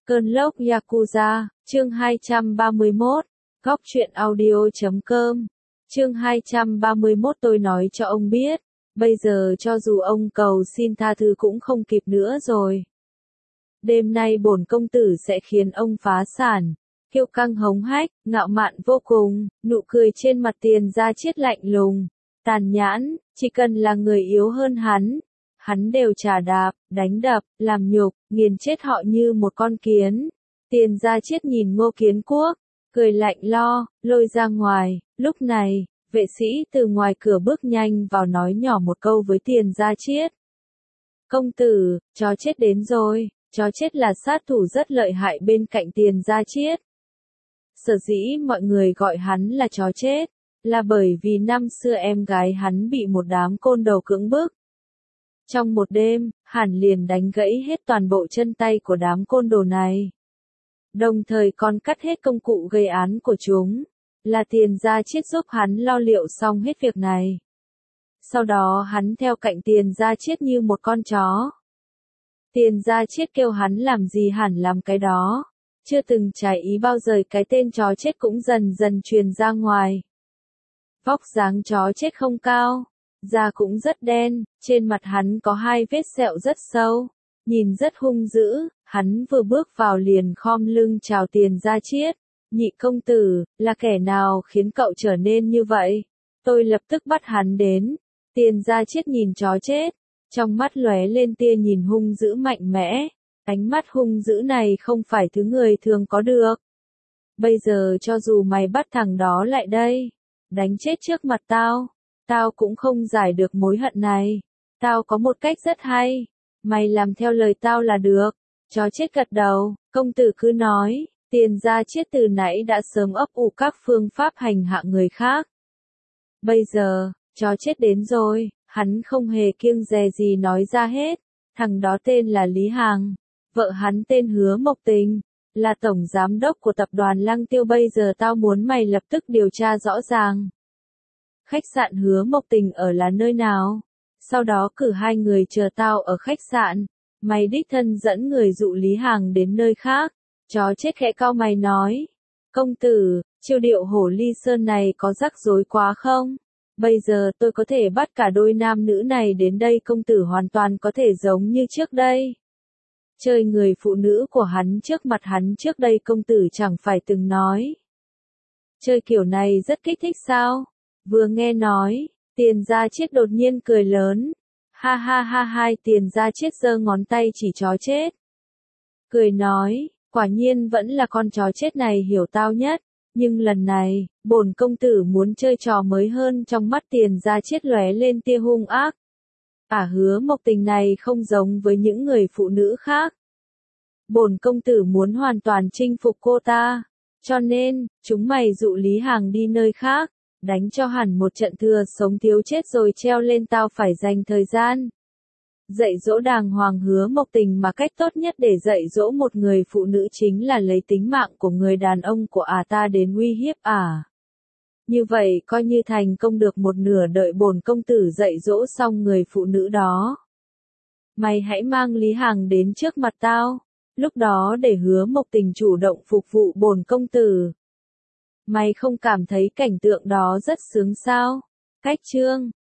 Cơn lốc Yakuza, chương 231, góc truyện audio.com, chương 231 tôi nói cho ông biết, bây giờ cho dù ông cầu xin tha thứ cũng không kịp nữa rồi. Đêm nay bổn công tử sẽ khiến ông phá sản. Kiêu căng hống hách, ngạo mạn vô cùng, nụ cười trên mặt Tiền Gia Chiết lạnh lùng, tàn nhẫn, chỉ cần là người yếu hơn hắn đều chà đạp, đánh đập, làm nhục, nghiền chết họ như một con kiến. Tiền Gia Chiết nhìn Ngô Kiến Quốc, cười lạnh lôi ra ngoài. Lúc này, vệ sĩ từ ngoài cửa bước nhanh vào nói nhỏ một câu với Tiền Gia Chiết. Công tử, chó chết đến rồi. Chó chết là sát thủ rất lợi hại bên cạnh Tiền Gia Chiết. Sở dĩ mọi người gọi hắn là chó chết, là bởi vì năm xưa em gái hắn bị một đám côn đồ cưỡng bức. Trong một đêm, hắn liền đánh gãy hết toàn bộ chân tay của đám côn đồ này. Đồng thời còn cắt hết công cụ gây án của chúng, là Tiền Gia Chiết giúp hắn lo liệu xong hết việc này. Sau đó hắn theo cạnh Tiền Gia Chiết như một con chó. Tiền Gia Chiết kêu hắn làm gì hắn làm cái đó. Chưa từng trái ý bao giờ cái tên chó chết cũng dần dần truyền ra ngoài. Vóc dáng chó chết không cao, da cũng rất đen, trên mặt hắn có hai vết sẹo rất sâu, nhìn rất hung dữ, hắn vừa bước vào liền khom lưng chào Tiền Gia Chiết. Nhị công tử, là kẻ nào khiến cậu trở nên như vậy? Tôi lập tức bắt hắn đến. Tiền Gia Chiết nhìn chó chết, trong mắt lóe lên tia nhìn hung dữ mạnh mẽ. Ánh mắt hung dữ này không phải thứ người thường có được. Bây giờ cho dù mày bắt thằng đó lại đây, đánh chết trước mặt tao cũng không giải được mối hận này. Tao có một cách rất hay, mày làm theo lời tao là được. Chó chết gật đầu, công tử cứ nói. Tiền Gia Chiết từ nãy đã sớm ấp ủ các phương pháp hành hạ người khác. Bây giờ, chó chết đến rồi, hắn không hề kiêng dè gì nói ra hết. Thằng đó tên là Lý Hằng. Vợ hắn tên Hứa Mộc Tình, là tổng giám đốc của tập đoàn Lăng Tiêu. Bây giờ tao muốn mày lập tức điều tra rõ ràng. Khách sạn Hứa Mộc Tình ở là nơi nào? Sau đó cử hai người chờ tao ở khách sạn. Mày đích thân dẫn người dụ Lý Hằng đến nơi khác. Chó chết khẽ cau mày nói. Công tử, chiêu điệu hổ ly sơn này có rắc rối quá không? Bây giờ tôi có thể bắt cả đôi nam nữ này đến đây, công tử hoàn toàn có thể giống như trước đây. Chơi người phụ nữ của hắn trước mặt hắn trước đây, công tử chẳng phải từng nói. Chơi kiểu này rất kích thích sao? Vừa nghe nói, Tiền Gia Chiết đột nhiên cười lớn. Ha ha ha hai, Tiền Gia Chiết giơ ngón tay chỉ chó chết. Cười nói, quả nhiên vẫn là con chó chết này hiểu tao nhất. Nhưng lần này, bổn công tử muốn chơi trò mới hơn. Trong mắt Tiền Gia Chiết lóe lên tia hung ác. Hứa Mộc Tình này không giống với những người phụ nữ khác. Bổn công tử muốn hoàn toàn chinh phục cô ta. Cho nên, chúng mày dụ Lý Hằng đi nơi khác, đánh cho hẳn một trận thừa sống thiếu chết rồi treo lên. Tao phải dành thời gian dạy dỗ đàng hoàng Hứa Mộc Tình, mà cách tốt nhất để dạy dỗ một người phụ nữ chính là lấy tính mạng của người đàn ông của ta đến uy hiếp Như vậy coi như thành công được một nửa. Đợi bổn công tử dạy dỗ xong người phụ nữ đó, mày hãy mang Lý Hằng đến trước mặt tao. Lúc đó để Hứa Mộc Tình chủ động phục vụ bổn công tử. Mày không cảm thấy cảnh tượng đó rất sướng sao? Cách chương